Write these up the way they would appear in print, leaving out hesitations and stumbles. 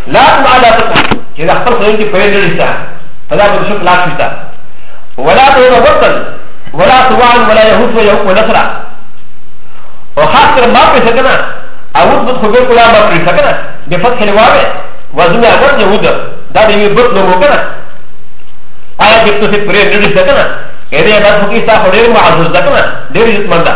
لا معاداتكم إذا اختلف لنتي فريد لسا فلا بدشوك لا شتا ولا تهون وطن ولا سواعا ولا يهود ويهود ونصرا وخاصة ما في سكنا أود بدخل كلا ما في سكنا بفتح الواقع وزنا أود يهود دار يبط نموكنا آية جبتو سي فريد لسا كنا إذا يبات فكيستا فريد معزوز دكنا دير يتمنى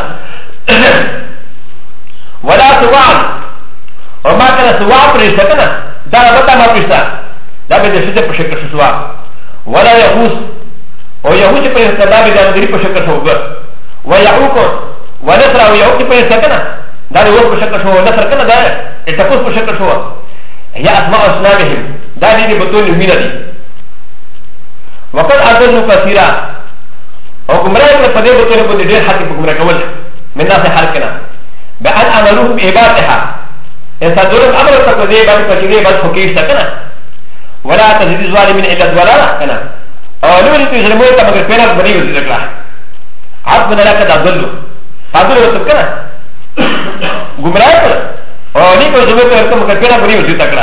ولا سواعا وما كان سواعا فريد سكنا دار بطا ما في سكنا دا به د شته په شکل شوا ولا يغوس او يغوس په استدابه د دې په شکل شو و يعوق ونصر او يعوق په سکنه دا د ور په شکل شو نصر کنه دا ټکوس په شکل شو یا اسماء اسلامهم دا دې بتون مين دي وقد اذن كثيرا او گمراه په دې بتون په دې حق په گمراه کول من ناس حال کنه بان عملوهم عبادتها يصدرون امر تقدي بعد كثير بعد فكيش سکنه ولا تزيد الظالمين الا ضلالا كنا او لو انت يظلمون كما كان بريء ذكر عبد لك تضل فضل وتكنا غمراء او نيكو زمت كما كان بريء ذكر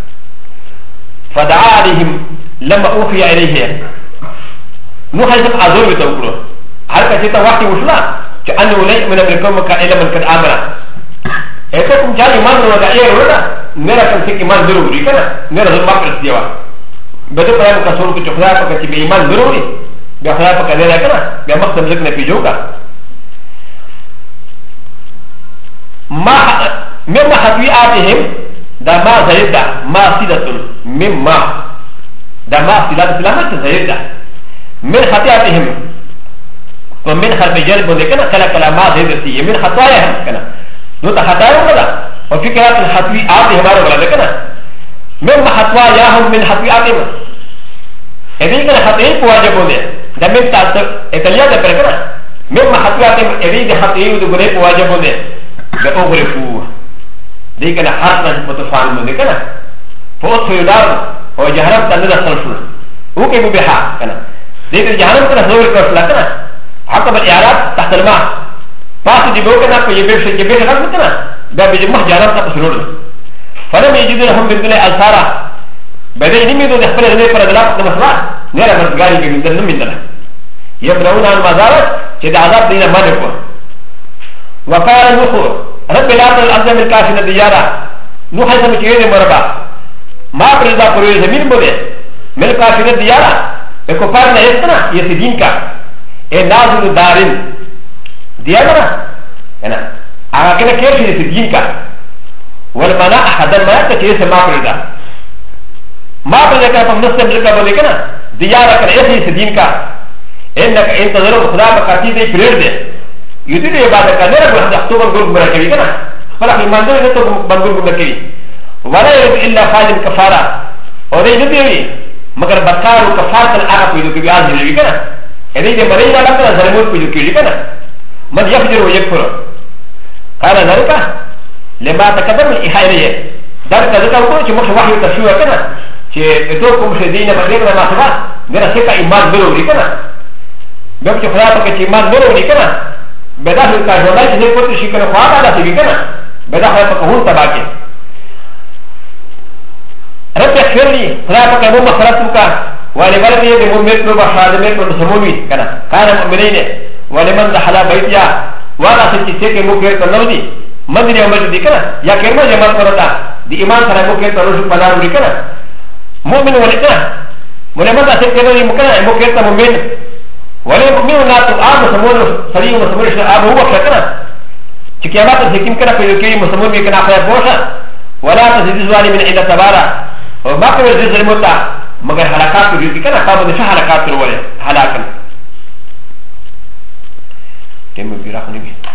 فدعا عليهم لما اوحي اليه نو حسب ازور وتوكل هل كنت وقت وصلا انه لا من منكم الا من قد امر اته کوم چې ایمان ورته یې ورته نه راکم چې ایمان ضروري کنه نه راځم ما پرځ دیوا به ته پرم کسور کې چخلا پکې چې ایمان ضروري بیا خلا پکې نه راکنه بیا مقصد ځکه نه پیجوګه ما مما حقيقاتهم دا ما زيد ما سيدة مما دا ما سيدة سلامة زيد من خطيئاتهم ومن خلف جلب ذكنا كلا كلا ما زيد سي من خطاياهم كنا نو تخطايا ولا وفي كلام الحقيقات هبار ولا ذكنا مما خطاياهم من حقيقاتهم هذه كنا خطيئة واجب ولا دا من تأثر إتليا ده بركنا مما حقيقاتهم هذه خطيئة وده واجب ولا ده أغرفوا دي كنا حرنا متفاعل من كنا فوت يدار او جهنم تنده صرفنا وكي مبيحا كنا دي كنا جهنم كنا زور كرسلا كنا عقب الإعراض تحت الماء فاسد جبو كنا فيبيش جبيش غلط كنا ده بجمع جهنم تقصرون فلم يجدوا لهم بالدنيا ألسارا بدأ ينميدوا نحفل هذه فردلاء نمسلا نرى مرتقاري بمدن نميدنا يبرون عن مزارات كده عذاب دينا ما نكون وقال نخور رب لا تل الارض من كافنا ديارا نو حيث مكيين مربا ما برزا قروي زمين بولي من كافنا ديارا بكفار نهيستنا يسدين كا اي نازل دارين ديارا انا اغا كنا كيف يسدين كا والمنا احدا ما يتكيس ما برزا ما برزا كنا فمنسل لك بولي كنا ديارا كنا يسدين كا انك انت ظلم خدا بكاتي دي برير دي يدري بعد كذا بس تكتب بقول مركبي كنا فلا في منظور نكتب بقول مركبي ولا يرد إلا خالد كفارة وده يدري مگر بكار وكفارة العرب يدري بياز يدري كنا هذه اللي مرينا لكنا زلمون يدري كنا من يفجر ويكفر قال ذلك لما تقدم الإحاية ذلك ذلك هو شيء مش واحد تشوه كنا شيء توكم شدينا مرينا ما سوا نرى شيء إيمان بلوري كنا بيمشي خلاص كإيمان بلوري كنا بدأ في الكاجولاي تجي كنت شيكنا خواطا لا تجي كنا بدأ في الكهون تباكي رب يغفر لي فلا تكلموا مخرجتك ولولدي بمؤمن بشهادة من سمومي كنا كان مؤمنين ولمن دخل بيتيا ولا تشتكي مكير تنودي من دي يوم دي كنا يا كلمة جمال كرتا دي إيمان سره مكير تنوش بنار دي كنا مؤمن ولكنا ولمن دخل كنا مكير تمؤمن ولم يؤمن لا تقام مسمون سليم مسمون أبو هو كنا تكيامات الحكيم كنا في الكريم مسمون بكنا خير بوشا ولا تزيد الظالمين إلا تبارا وما كان يزيد الموتى مگر حلقات يريد كنا قاموا نشا حلقات الولي حلاكا تم بيراخ نبي